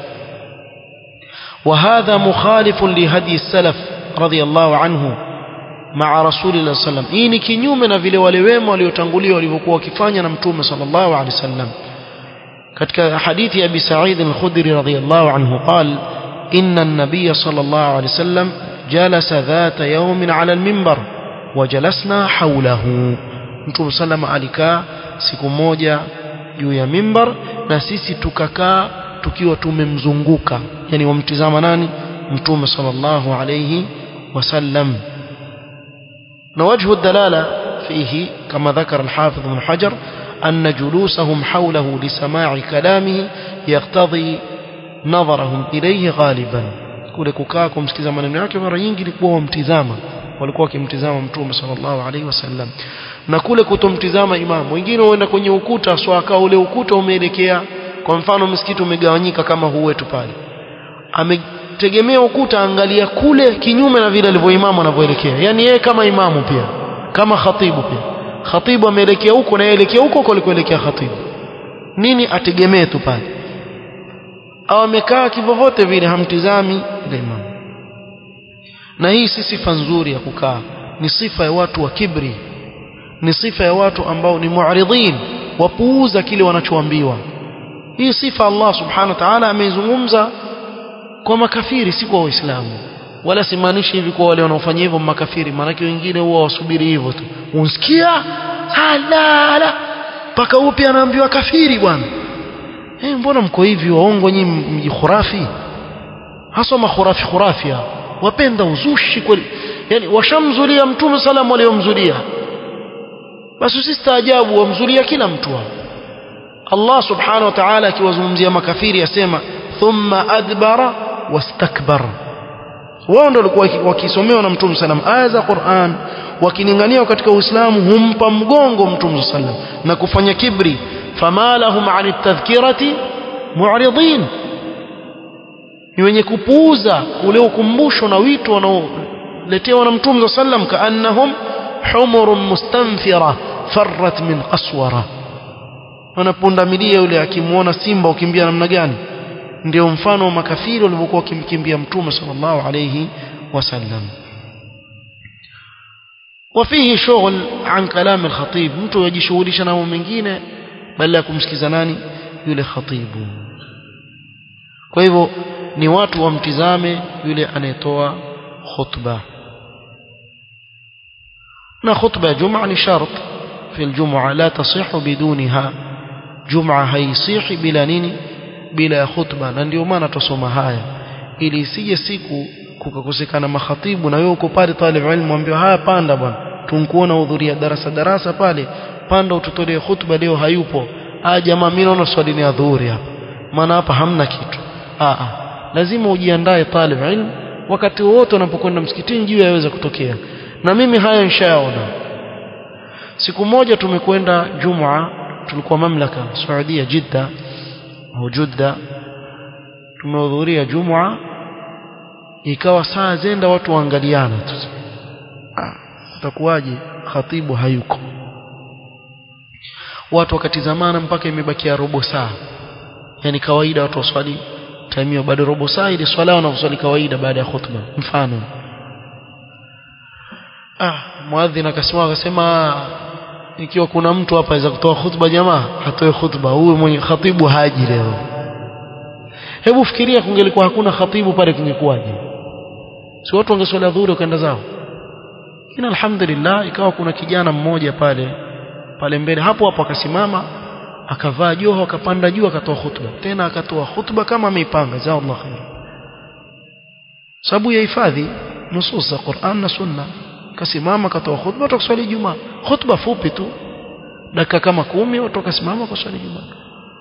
Speaker 1: وهذا مخالف لهدي السلف رضي الله عنه مع رسول الله صلى الله عليه وسلم. hii ni kinyume na vile wale wema waliotangulia walivyokuwa wakifanya na Mtume sallallahu alaihi wasallam. katika hadithi ya Abi Sa'id al-Khudri radhiyallahu anhu قال إن النبي صلى الله عليه وسلم جلس ذات يوم على المنبر وجلسنا حوله. Mtume sallam alikaa siku moja juu ya mimbar na sisi tukakaa tukiwa tumemzunguka, yani wamtizama nani? Mtume sallallahu alayhi wasallam. na wajhu dalala fihi kama dhakara al-Hafidh Ibn Hajar anna julusahum hawlahu li sama'i kalamihi yaqtadhi nadharahum ilayhi ghaliban, kule kukaa kumsikiza maneno yake mara nyingi ilikuwa wamtizama, walikuwa wakimtizama Mtume sallallahu alayhi wasallam. na kule kutomtizama imamu, wengine huenda kwenye ukuta swaka ule ukuta umeelekea, kwa mfano msikiti umegawanyika kama huu wetu pale, ametegemea ukuta, angalia kule kinyume na vile alivyo imamu anavyoelekea, yani yeye kama imamu pia kama khatibu pia, khatibu ameelekea huko na aelekea huko kwa alikoelekea khatibu, nini ategemee tu pale, au amekaa kivyovyote vile hamtizami ile imamu. na hii si sifa nzuri ya kukaa, ni sifa ya watu wa kibri, ni sifa ya watu ambao ni mu'ridin, wapuuza kile wanachoambiwa. hii sifa Allah subhanahu wa ta'ala ameizungumza kwa makafiri, si kwa waislamu, wala simaanishi hivi kwa wale wanaofanya hivyo makafiri, maana wengine huwa wasubiri hivyo tu, unsikia halala paka upi anaambiwa kafiri bwana. eh mbona mko hivi waongo nyinyi, mji khurafi, hasa makhurafi khurafia, wapenda uzushi kweli, yani washamzulia Mtume salamu aliyomzulia, basi usistaajabu wamzulia kila mtu. Allah subhanahu wa ta'ala akiwazungumzia makafiri asema thumma adbara wastakbar. wao ndio walikuwa wakisomewa na Mtume sallam aya za Qur'an, wakiningania katika Uislamu humpa mgongo Mtume sallam na kufanya kibri. fama lahum 'ani tadhkirati mu'ridin, ni wenye kupuuza ule ukumbusho na wito wanaoletewa na Mtume sallam, kaannahum humurun mustanfira farrat min qaswara. wanapundamilia yule akimuona simba ukimbia namna gani, ndio mfano wa makafiri walivyokuwa wakimkimbia Mtume sallallahu alayhi wasallam. وفيه شغل عن كلام الخطيب, mtu yajishughulisha na mambo mengine badala ya kumsikiza nani? Yule khatibu. kwa hivyo ni watu wamtizame yule anayetoa khutba, na khutba ya Jumaa ni shart fi al-Jum'a, la tasihhu bidunha. Jumaa haisihi bila nini? Bila khutba. na ndio maana tusoma haya ili isije siku kukakosekana makhatibu na wewe uko pale talib ilmu, mwambie haya panda bwana, tunkuona hudhuria darasa darasa pale, panda ututolee khutba, leo hayupo. ah jamaa mimi naona swali ni adhuhuri hapa, maana hapa hamna kitu. ah ah lazima ujiandae talib ilmu, wakati wote unapokwenda msikitini juu yaweza kutokea. na mimi haya nishaona. siku moja tumekwenda Jumaa, tulikuwa mamlaka Saudia Jeddah au Jeddah, tumehudhuria Jumaa, ikawa saa zenda watu waangaliana tu, ah utakuwaje khatibu hayuko, watu wakatizamana mpaka imebakia robo saa. yani kawaida watu waswali time hiyo bado robo saa, ile swala wanaswali kawaida baada ya khutba. mfano ah muadhin akasimama akasema, ikiwa kuna mtu hapa aweza kutoa khutba jamaa atoe khutba, huyu mwenye khatibu haji leo. Hebu fikiria kungelikuwa hakuna khatibu pale, kungekuwaje? si watu wangeswali dhuhuri wakaenda zao. Ina alhamdulillah ikawa kuna kijana mmoja pale pale mbele hapo hapo akasimama akavaa joho akapanda juu akatoa khutba, tena akatoa khutba kama ameipanga. Jazakallahu khair. Sababu ya hifadhi nusus za Qur'an na Sunna, kasimama akatoa khutba tukaswali Ijumaa. Khutba fupi tu dakika kama kumi watu wakasimama kwa swali Ijumaa.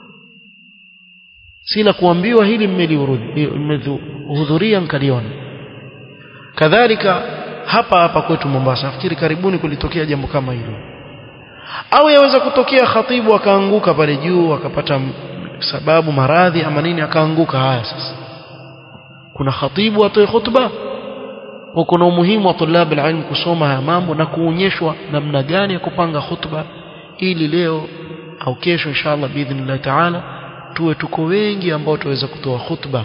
Speaker 1: Sila kuambiwa hili mmehudhuria mkaliona. Kadhalika hapa hapa kwetu Mombasa nafikiri karibuni kulitokea jambo kama hilo. Au yaweza kutokea khatibu akaanguka pale juu akapata sababu maradhi ama nini akaanguka. Haya sasa kuna khatibu atoe khutba, kwa kuna umuhimu wa tulab alilm kusoma haya mambo na kuonyeshwa namna gani ya kupanga khutba, ili leo au kesho inshallah biidhnillah taala tuwe tuko wengi ambao tuweza kutoa khutba,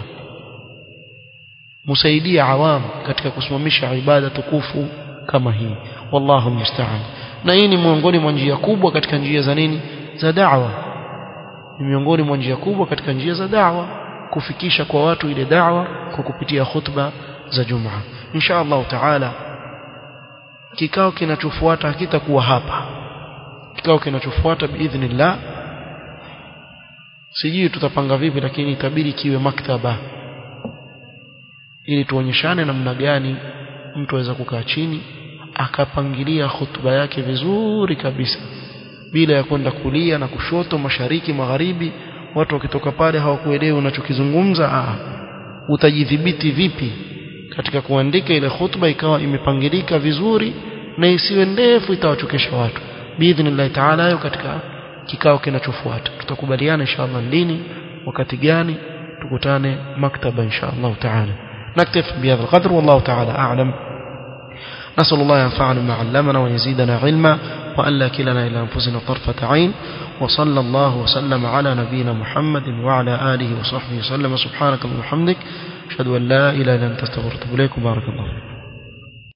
Speaker 1: musaidia awam katika kusimamisha ibada tukufu kama hii. Wallahu musta'an. Na hii ni miongoni mwa njia kubwa katika njia za nini, za da'wa. Ni miongoni mwa njia kubwa katika njia za da'wa, kufikisha kwa watu ile da'wa kwa kupitia khutba za Jumaa. Insha Allah taala kikao kinachofuata hakitakuwa hapa. Kikao kinachofuata biidhnillah sijui tutapanga vipi, lakini itabidi kiwe maktaba, ili tuonyeshane namna gani mtu aweza kukaa chini akapangilia khutba yake vizuri kabisa, bila ya kwenda kulia na kushoto, mashariki, magharibi. Watu wakitoka pale hawakuelewi unachokizungumza. Ah, utajidhibiti vipi katika kuandika ile khutba ikawa imepangilika vizuri na isiwe ndefu itawachokesha watu. Biidhnillah taala hayo katika kikao kinachofuata tutakubaliana inshallah lini, wakati gani tukutane maktaba inshallah taala. نكتفي بهذا القدر والله تعالى أعلم. نسأل الله ينفعنا ما علمنا ويزيدنا علما وألا كلنا إلى أنفسنا طرفة عين. وصلى الله وسلم على نبينا محمد وعلى آله وصحبه وسلم. سبحانك اللهم وبحمدك أشهد أن لا إله إلا أنت أستغفرك وأتوب إليك. بارك الله فيك.